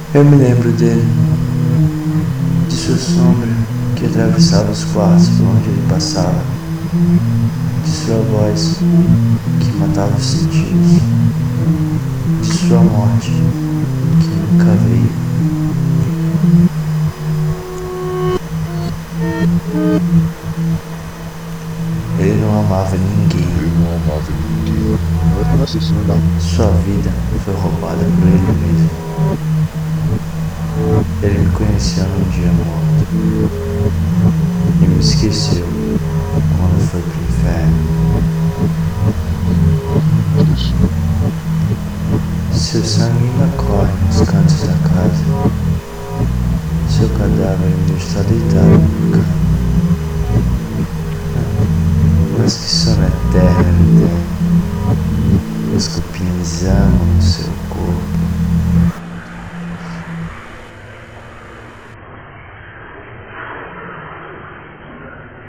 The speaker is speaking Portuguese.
Eu me lembro dele, de sua sombra que atravessava os quartos por onde ele passava, de sua voz que matava os sentidos, de sua morte que nunca veio. Ele não amava ninguém. Eu era um assassino, não. Sua vida foi roubada por ele mesmo. Ele me conheceu num dia morto e me esqueceu quando foi pro inferno. Seu sangue ainda corre nos cantos da casa. Seu cadáver ainda está deitado